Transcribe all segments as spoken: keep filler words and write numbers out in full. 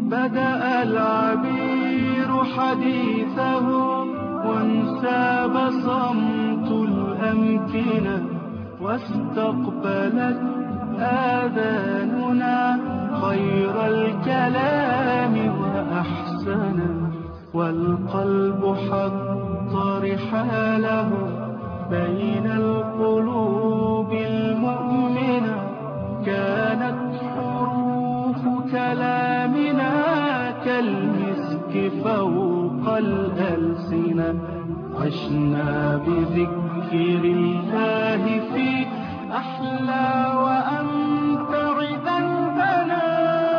بدأ العبير حديثه وانساب صمت الأمكنة واستقبلت آذاننا خير الكلام وأحسنه والقلب حط رحاله بين القلوب المؤمنة كانت حروف كلامنا كالمسك فوق الألسنة عشنا بذكر الله في أحلى وأمتع ذنبنا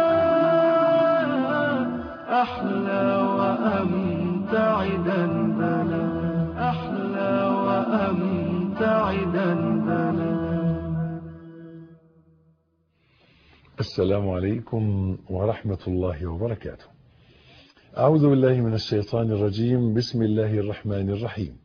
أحلى وأمتع ذنبنا أحلى وأمتع ذنبنا. السلام عليكم ورحمة الله وبركاته. أعوذ بالله من الشيطان الرجيم. بسم الله الرحمن الرحيم.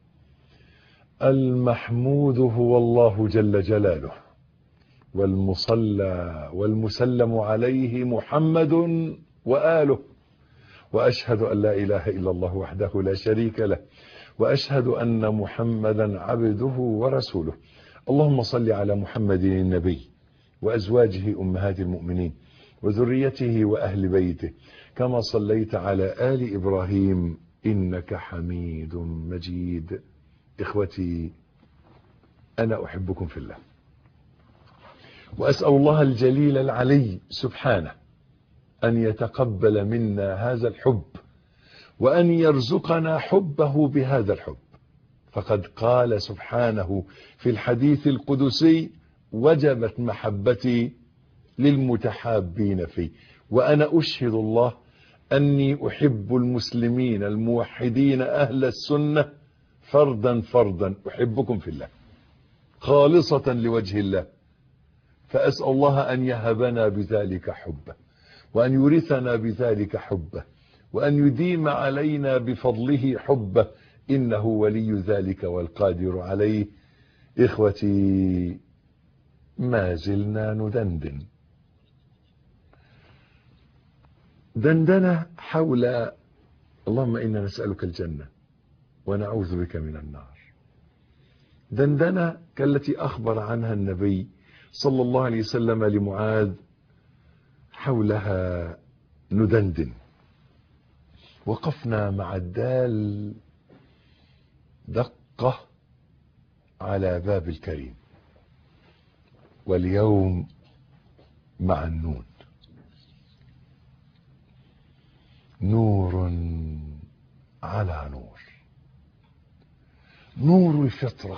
المحمود هو الله جل جلاله، والمصلى والمسلم عليه محمد وآله، وأشهد أن لا إله إلا الله وحده لا شريك له، وأشهد أن محمدا عبده ورسوله. اللهم صل على محمد النبي وأزواجه أمهات المؤمنين وذريته وأهل بيته كما صليت على آل إبراهيم إنك حميد مجيد. إخوتي، أنا أحبكم في الله، وأسأل الله الجليل العلي سبحانه أن يتقبل منا هذا الحب وأن يرزقنا حبه بهذا الحب. فقد قال سبحانه في الحديث القدسي: وجبت محبتي للمتحابين فيه. وأنا أشهد الله أني أحب المسلمين الموحدين أهل السنة فردا فردا. أحبكم في الله خالصة لوجه الله، فأسأل الله أن يهبنا بذلك حبه، وأن يورثنا بذلك حبه، وأن يديم علينا بفضله حبه، إنه ولي ذلك والقادر عليه. إخوتي، ما زلنا ندندن دندنة حول اللهم إنا نسألك الجنة ونعوذ بك من النار. دندنة كالتي أخبر عنها النبي صلى الله عليه وسلم لمعاذ، حولها ندندن. وقفنا مع الدال دقة على باب الكريم، واليوم مع النون. نور على نور، نور الفطرة،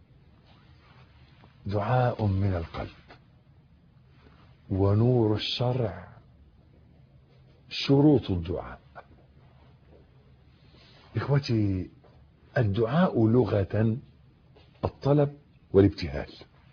دعاء من القلب، ونور الشرع شروط الدعاء. إخوتي، الدعاء لغة الطلب والابتهال.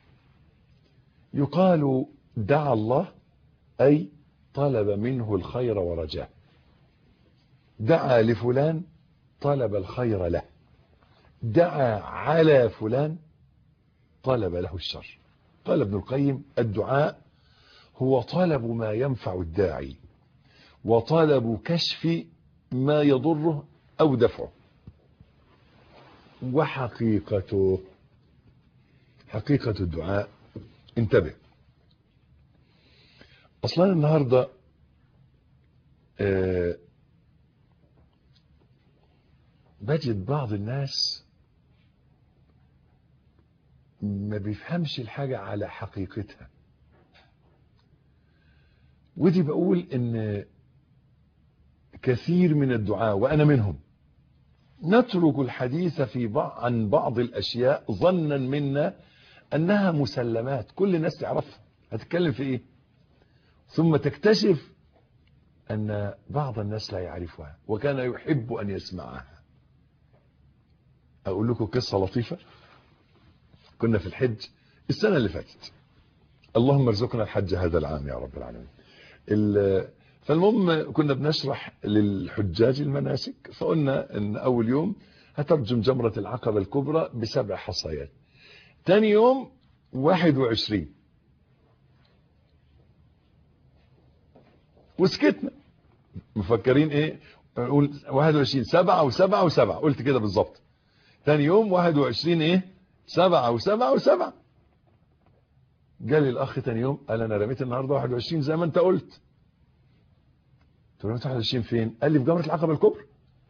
يقال دعا الله أي طلب منه الخير ورجاه. دعا لفلان طلب الخير له. دعا على فلان طلب له الشر. قال ابن القيم: الدعاء هو طلب ما ينفع الداعي، وطلب كشف ما يضره أو دفعه. وحقيقته، حقيقة الدعاء، انتبه. أصلا النهاردة أه بجد بعض الناس ما بيفهمش الحاجة على حقيقتها. ودي بقول ان كثير من الدعاء وأنا منهم نترك الحديث في بعض عن بعض الأشياء ظنا منا أنها مسلمات كل الناس تعرفها، هتتكلم في إيه؟ ثم تكتشف أن بعض الناس لا يعرفها وكان يحب أن يسمعها. أقول لكم قصة لطيفة. كنا في الحج السنة اللي فاتت، اللهم ارزقنا الحج هذا العام يا رب العالمين. فالمهم كنا بنشرح للحجاج المناسك، فقلنا ان اول يوم هترجم جمرة العقبة الكبرى بسبع حصيات، تاني يوم واحد وعشرين، وسكتنا مفكرين ايه؟ قول واحد وعشرين سبعة وسبعة وسبعة، قلت كده بالظبط. ثاني يوم واحد وعشرين ايه؟ سبعة وسبعة وسبعة. جالي الاخ ثاني يوم قال انا رميت النهارده واحد وعشرين زي ما انت قلت. قلت له رميت واحد وعشرين فين؟ قال لي في جمرة العقبة الكبرى.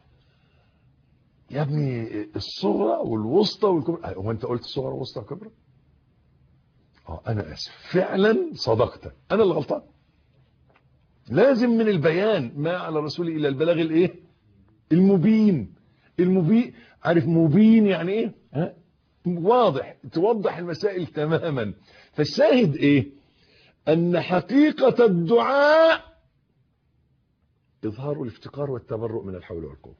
يا ابني الصغرى والوسطى والكبرى. هو انت قلت الصغرى والوسطى والكبرى؟ اه انا اسف، فعلا صدقت، انا اللي غلطان. لازم من البيان ما على الرسول الا البلاغ الايه؟ المبين. المبين، عارف مبين يعني ايه؟ ها؟ واضح، توضح المسائل تماما. فالشاهد ايه؟ ان حقيقة الدعاء اظهار الافتقار والتبرؤ من الحول والقوة.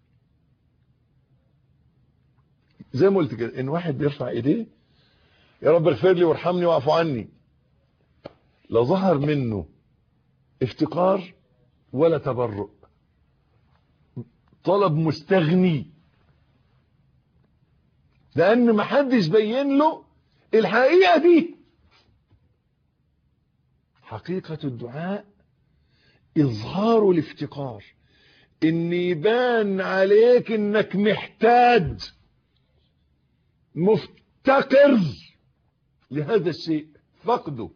زي ما قلت كده، ان واحد بيرفع ايديه يا رب اغفر لي وارحمني واعف عني، لا ظهر منه افتقار ولا تبرؤ، طلب مستغني، لان ما حدش بين له الحقيقة دي. حقيقة الدعاء اظهار الافتقار، ان يبان عليك انك محتاج مفتقر لهذا الشيء فقده.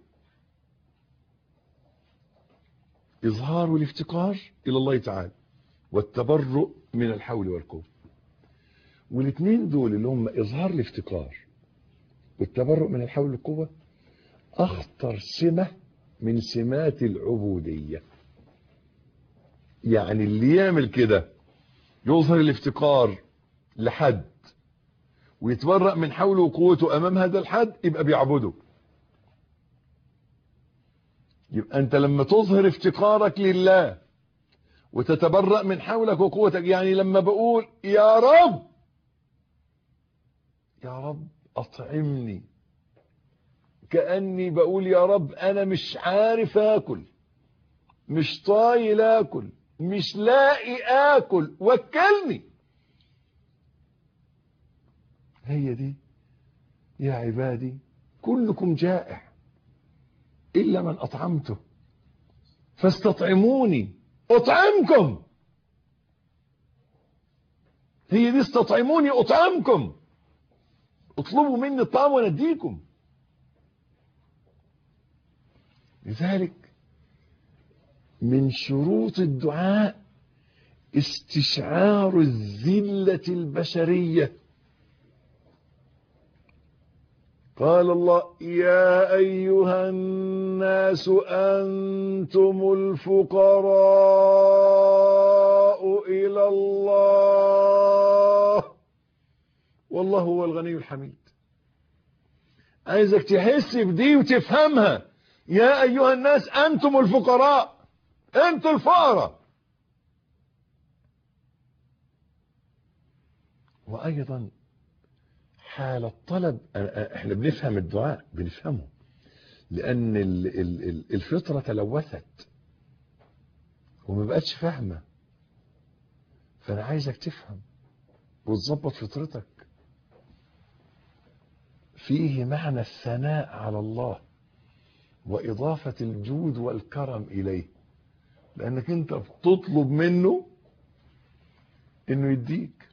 اظهار الافتقار الى الله تعالى والتبرؤ من الحول والقوة. والاثنين دول اللي هم اظهار الافتقار والتبرؤ من الحول والقوة اخطر سمة من سمات العبودية. يعني اللي يعمل كده يظهر الافتقار لحد ويتبرأ من حوله وقوته امام هذا الحد يبقى بيعبده. يبقى انت لما تظهر افتقارك لله وتتبرأ من حولك وقوتك، يعني لما بقول يا رب يا رب اطعمني، كأني بقول يا رب انا مش عارف اكل، مش طايل اكل، مش لاقي اكل، وكلني. هي دي يا عبادي كلكم جائع الا من اطعمته فاستطعموني اطعمكم. هي دي استطعموني اطعمكم، اطلبوا مني الطعام ونديكم. لذلك من شروط الدعاء استشعار الذلة البشرية. قال الله يا أيها الناس أنتم الفقراء إلى الله والله هو الغني الحميد. عايزك تحس بدي وتفهمها. يا أيها الناس أنتم الفقراء، أنتم الفقراء. وأيضا حال الطلب، احنا بنفهم الدعاء بنفهمه لأن الفطرة تلوثت وما بقتش فاهمة. فأنا عايزك تفهم وتظبط فطرتك. فيه معنى الثناء على الله وإضافة الجود والكرم إليه، لأنك أنت بتطلب منه إنه يديك،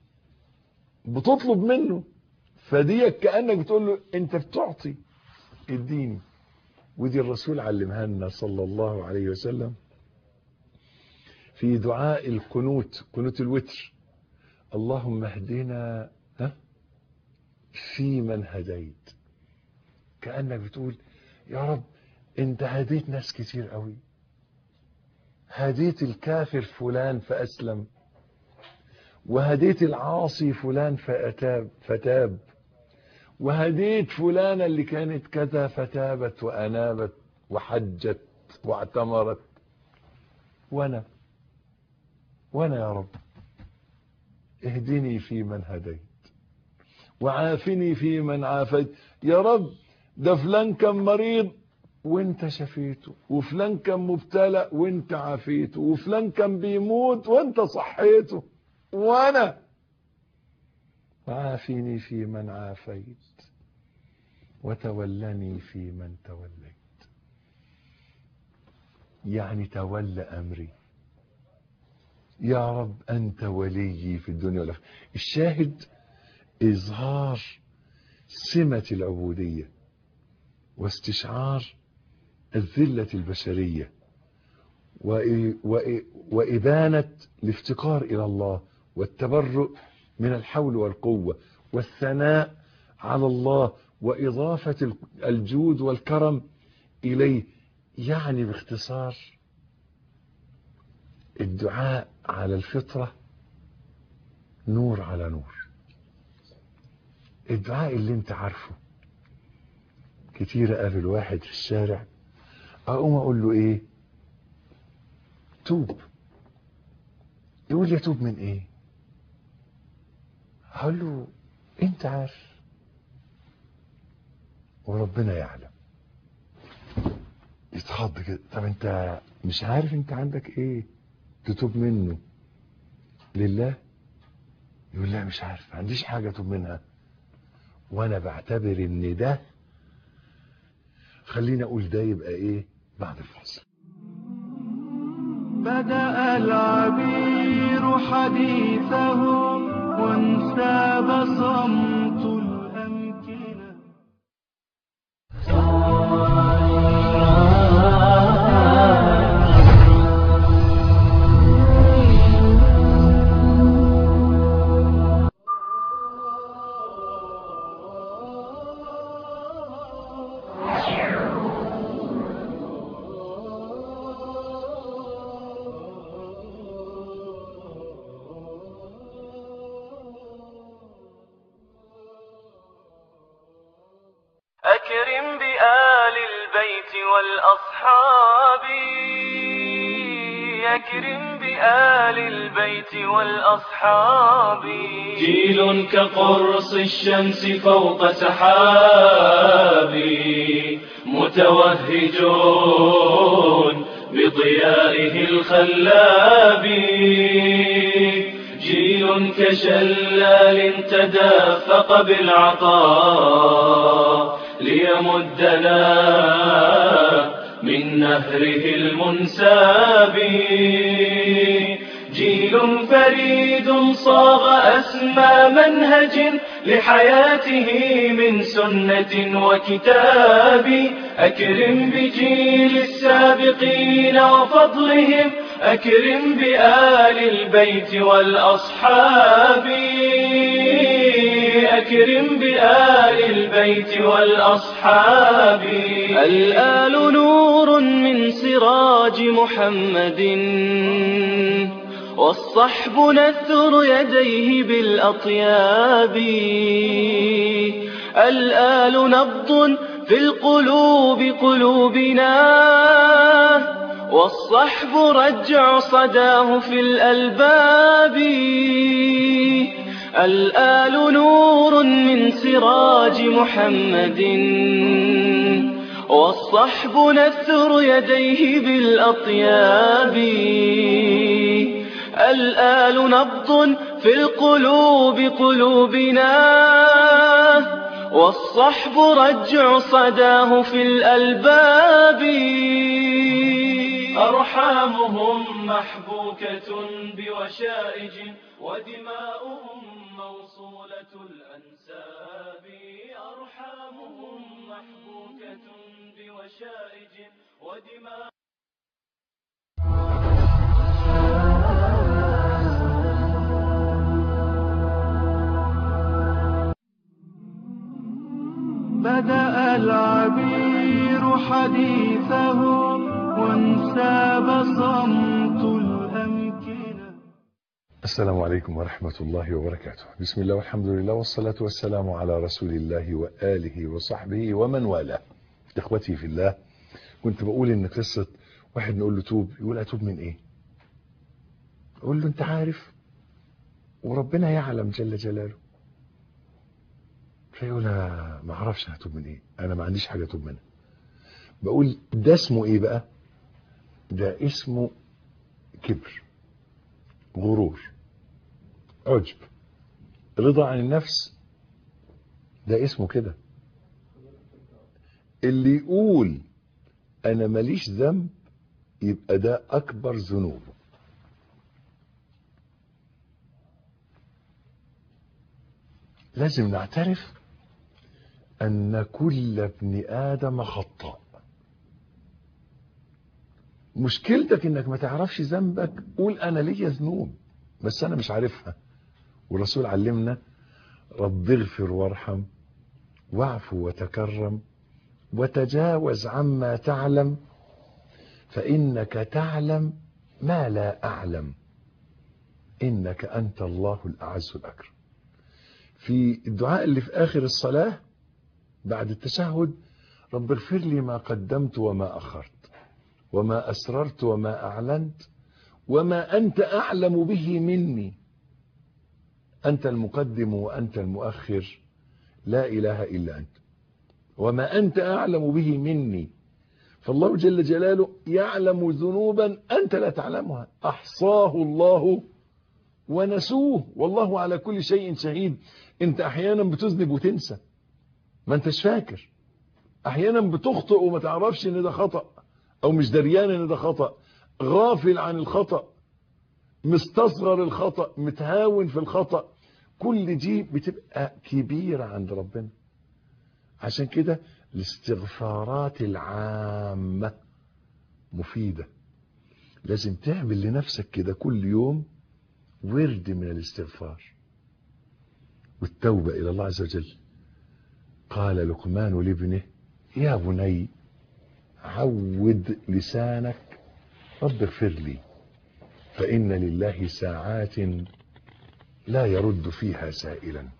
بتطلب منه، فديك كأنك بتقول له أنت بتعطي اديني. ودي الرسول علمها لنا صلى الله عليه وسلم في دعاء القنوت، قنوت الوتر: اللهم اهدنا في من هديت. كأنك بتقول يا رب انت هديت ناس كتير قوي، هديت الكافر فلان فأسلم، وهديت العاصي فلان فأتاب فتاب، وهديت فلانة اللي كانت كذا فتابت وأنابت وحجت واعتمرت. وانا وانا يا رب اهدني في من هديت وعافني في من عافيت. يا رب ده فلان كان مريض وانت شفيته، وفلان كان مبتلى وانت عافيته، وفلان كان بيموت وانت صحيته، وانا وعافني في من عافيت وتولني في من توليت. يعني تولى امري يا رب أنت وليي في الدنيا والآخرة. الشاهد إظهار سمة العبودية واستشعار الذلة البشرية وإبانة الافتقار إلى الله والتبرؤ من الحول والقوة والثناء على الله وإضافة الجود والكرم إليه. يعني باختصار الدعاء على الفطرة نور على نور. الدعاء اللي انت عارفه كتير. قابل واحد في الشارع اقوم اقول له ايه؟ توب. يقول لي اتوب من ايه؟ هقول له انت عارف وربنا يعلم. يتخض كده. طب انت مش عارف انت عندك ايه تتوب منه لله؟ يقول لا مش عارف، ما عنديش حاجة اتوب منها. وانا بعتبر ان ده، خليني اقول ده يبقى ايه بعد الفصل. بدأ العبير حديثه وانساب صمت الأمكنة. أكرم بآل البيت والأصحاب، أكرم بآل البيت والأصحاب. جيل كقرص الشمس فوق سحاب، متوهجون بضيائه الخلاب. جيل كشلال تدافق بالعطاء ليمدنا من نهره المنساب. جيل فريد صاغ أسمى منهج لحياته من سنة وكتاب. أكرم بجيل السابقين وفضلهم، أكرم بآل البيت والأصحاب، أكرم بآل البيت والأصحاب. الآل نور من سراج محمد، والصحب نثر يديه بالأطياب. الآل نبض في القلوب قلوبنا، والصحب رجع صداه في الألباب. الآل نور من سراج محمد، والصحب نثر يديه بالأطياب. الآل نبض في القلوب قلوبنا، والصحب رجع صداه في الألباب. أرحامهم محبوكة بوشائج، ودماؤهم موصولة الأنساب. أرحامهم محبوكة بوشائج ودماؤهم. بدأ العبير حديثه وانساب صمت الأمكنة. السلام عليكم ورحمة الله وبركاته. بسم الله والحمد لله والصلاة والسلام على رسول الله وآله وصحبه ومن والاه. إخوتي في الله، كنت بقول إن قصة واحد نقول له توب، يقول أتوب من إيه؟ أقول له أنت عارف وربنا يعلم جل جلاله. فيقول أنا ما أعرفش هتوب من إيه، أنا ما عنديش حاجة أتوب منها. بقول ده اسمه إيه بقى؟ ده اسمه كبر، غرور، عجب، رضا عن النفس. ده اسمه كده. اللي يقول انا ماليش ذنب يبقى ده اكبر ذنوبه. لازم نعترف أن كل ابن آدم خطاء. مشكلتك إنك ما تعرفش ذنبك. قول أنا ليا ذنوب بس أنا مش عارفها. والرسول علمنا رب اغفر وارحم واعفو وتكرم وتجاوز عما تعلم فإنك تعلم ما لا أعلم إنك أنت الله الأعز الأكرم. في الدعاء اللي في آخر الصلاة بعد التشهد رب اغفر لي ما قدمت وما أخرت وما أسررت وما أعلنت وما أنت أعلم به مني أنت المقدم وأنت المؤخر لا إله إلا أنت وما أنت أعلم به مني. فالله جل جلاله يعلم ذنوبا أنت لا تعلمها أحصاه الله ونسوه والله على كل شيء شهيد. أنت أحيانا بتذنب وتنسى ما أنتش فاكر. أحيانا بتخطئ وما تعرفش إن ده خطأ أو مش دريان إن ده خطأ. غافل عن الخطأ مستصغر الخطأ متهاون في الخطأ. كل دي بتبقى كبيرة عند ربنا. عشان كده الاستغفارات العامة مفيدة. لازم تعمل لنفسك كده كل يوم ورد من الاستغفار والتوبة إلى الله عز وجل. قال لقمان لابنه يا بني عود لسانك رب اغفر لي فإن لله ساعات لا يرد فيها سائلا.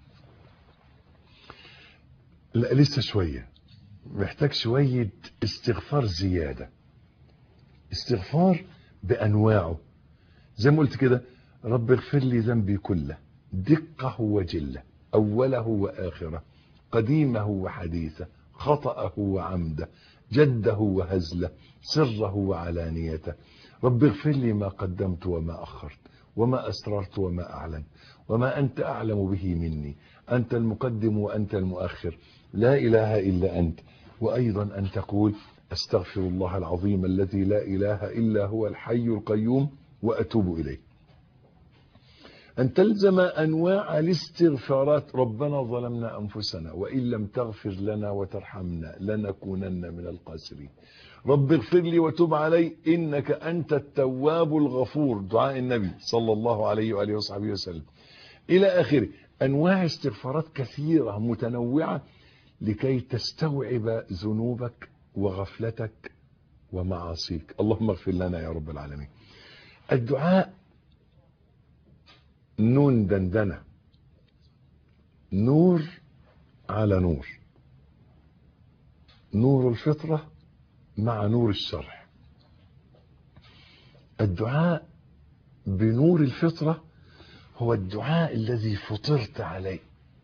لا لسه شوية محتاج شوية استغفار زيادة. استغفار بأنواعه زي ما قلت كده رب اغفر لي ذنبي كله دقه وجله أوله وآخره قديمه وحديثه خطأه وعمده جده وهزله سره وعلانيته. رب اغفر لي ما قدمت وما أخرت وما أسررت وما أعلنت وما أنت أعلم به مني أنت المقدم وأنت المؤخر لا إله إلا أنت. وأيضا أن تقول أستغفر الله العظيم الذي لا إله إلا هو الحي القيوم وأتوب إليه. أن تلزم أنواع الاستغفارات. ربنا ظلمنا أنفسنا وإن لم تغفر لنا وترحمنا لنكونن من الخاسرين. رب اغفر لي وتب علي إنك أنت التواب الغفور دعاء النبي صلى الله عليه وآله وصحبه وسلم إلى آخره. أنواع استغفارات كثيرة متنوعة لكي تستوعب ذنوبك وغفلتك ومعاصيك. اللهم اغفر لنا يا رب العالمين. الدعاء نون دندنة نور على نور نور الفطرة مع نور الشرع. الدعاء بنور الفطرة هو الدعاء الذي فطرت عليه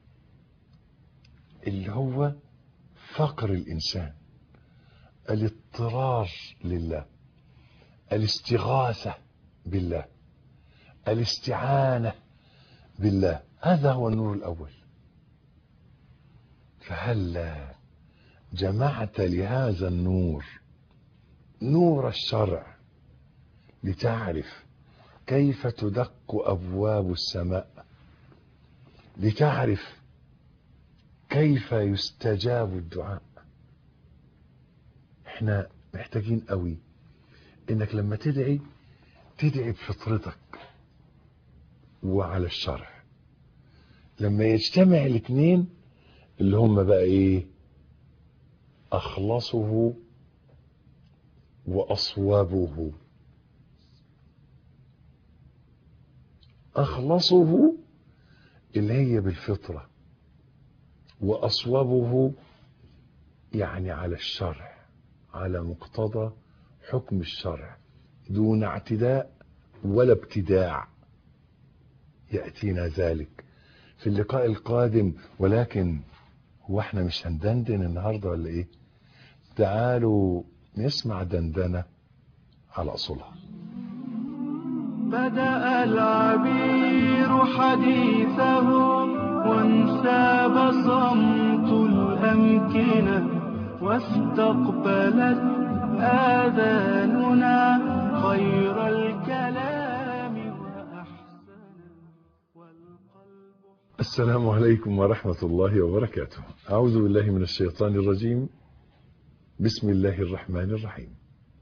اللي هو فقر الإنسان الاضطرار لله الاستغاثة بالله الاستعانة بالله. هذا هو النور الأول. فهل جمعت لهذا النور نور الشرع لتعرف كيف تدق أبواب السماء لتعرف كيف يستجاب الدعاء. احنا محتاجين قوي انك لما تدعي تدعي بفطرتك وعلى الشرع. لما يجتمع الاثنين اللي هم بقى ايه اخلصه واصوبه. اخلصه اللي هي بالفطرة واصوبه يعني على الشرع على مقتضى حكم الشرع دون اعتداء ولا ابتداع. يأتينا ذلك في اللقاء القادم. ولكن هو احنا مش هندندن النهاردة ولا ايه؟ تعالوا نسمع دندنة على أصولها. بدأ العبير حديثه وانساب صمت الأمكنة واستقبلت آذاننا خير الكلام وأحسن والقلب السلام عليكم ورحمة الله وبركاته. أعوذ بالله من الشيطان الرجيم. بسم الله الرحمن الرحيم.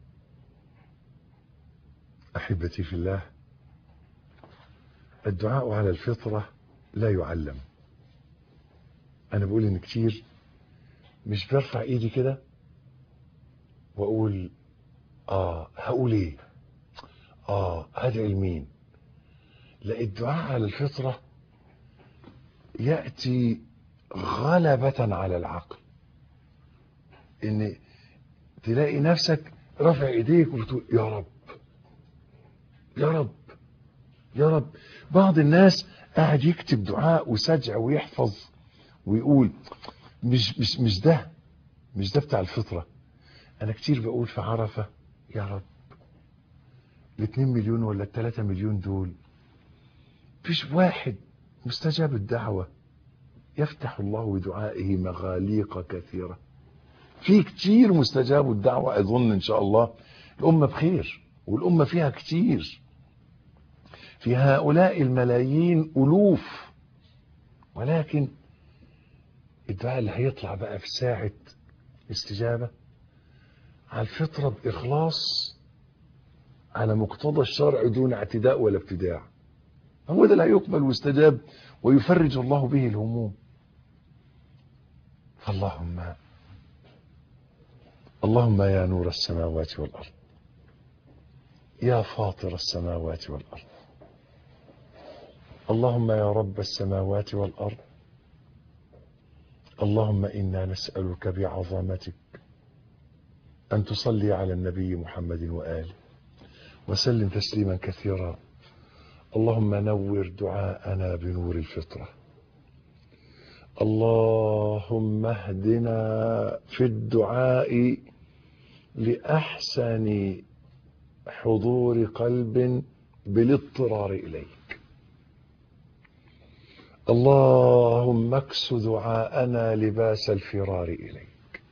أحبتي في الله، الدعاء على الفطرة لا يعلم. أنا بقول إن كتير مش برفع إيدي كده وأقول آه هقول إيه، آه هدعي لمين. لا، الدعاء على الفطرة يأتي غلبة على العقل. إن تلاقي نفسك رفع إيديك وبتقول يا رب يا رب يا رب. بعض الناس قاعد يكتب دعاء وسجع ويحفظ ويقول مش مش مش ده مش ده بتاع الفطرة. أنا كتير بقول في عرفة يا رب الاثنين مليون ولا الثلاثة مليون دول فيش واحد مستجاب الدعوة يفتح الله بدعائه مغاليق كثيرة. في كتير مستجاب الدعوة. أظن إن شاء الله الأمة بخير والأمة فيها كتير، في هؤلاء الملايين ألوف، ولكن الدعاء اللي هيطلع بقى في ساعة استجابة على الفطرة بإخلاص على مقتضى الشرع دون اعتداء ولا ابتداع، هو ده اللي هيقبل ويستجاب ويفرج الله به الهموم. فاللهم اللهم يا نور السماوات والأرض، يا فاطر السماوات والأرض، اللهم يا رب السماوات والأرض، اللهم إنا نسألك بعظمتك أن تصلي على النبي محمد وآله وسلم تسليما كثيرا. اللهم نور دعاءنا بنور الفطرة. اللهم اهدنا في الدعاء لأحسن حضور قلب بالاضطرار إليك. اللهم اكس دعاءنا لباس الفرار إليك.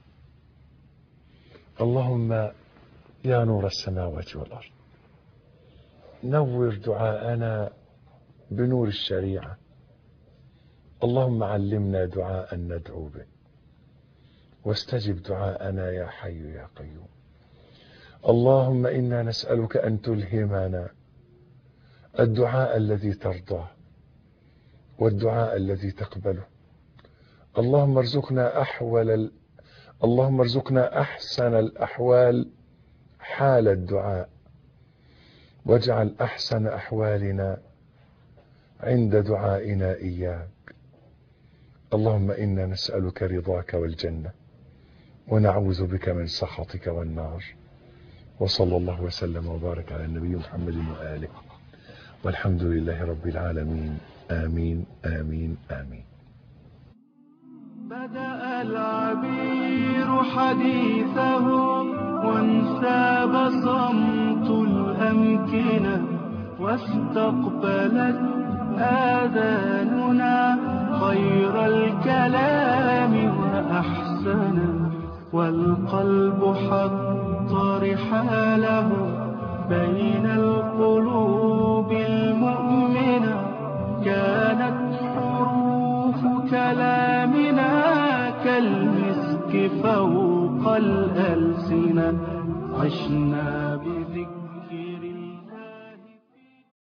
اللهم يا نور السماوات والأرض، نور دعاءنا بنور الشريعة. اللهم علمنا دعاء ندعو به واستجب دعاءنا يا حي يا قيوم. اللهم إنا نسألك أن تلهمنا الدعاء الذي ترضاه والدعاء الذي تقبله. اللهم ارزقنا أحول ال... اللهم ارزقنا أحسن الأحوال حال الدعاء، واجعل أحسن أحوالنا عند دعائنا إياك. اللهم إنا نسألك رضاك والجنة ونعوذ بك من سخطك والنار. وصلى الله وسلم وبارك على النبي محمد وآله، والحمد لله رب العالمين. آمين آمين آمين. بدأ العبير حديثه وانساب صمت الأمكنة، واستقبلت آذاننا خير الكلام وأحسنه، والقلب حط رحاله بين القلوب المؤمنة. كانت حروف كلامنا كالمسك فوق الألسنة، عشنا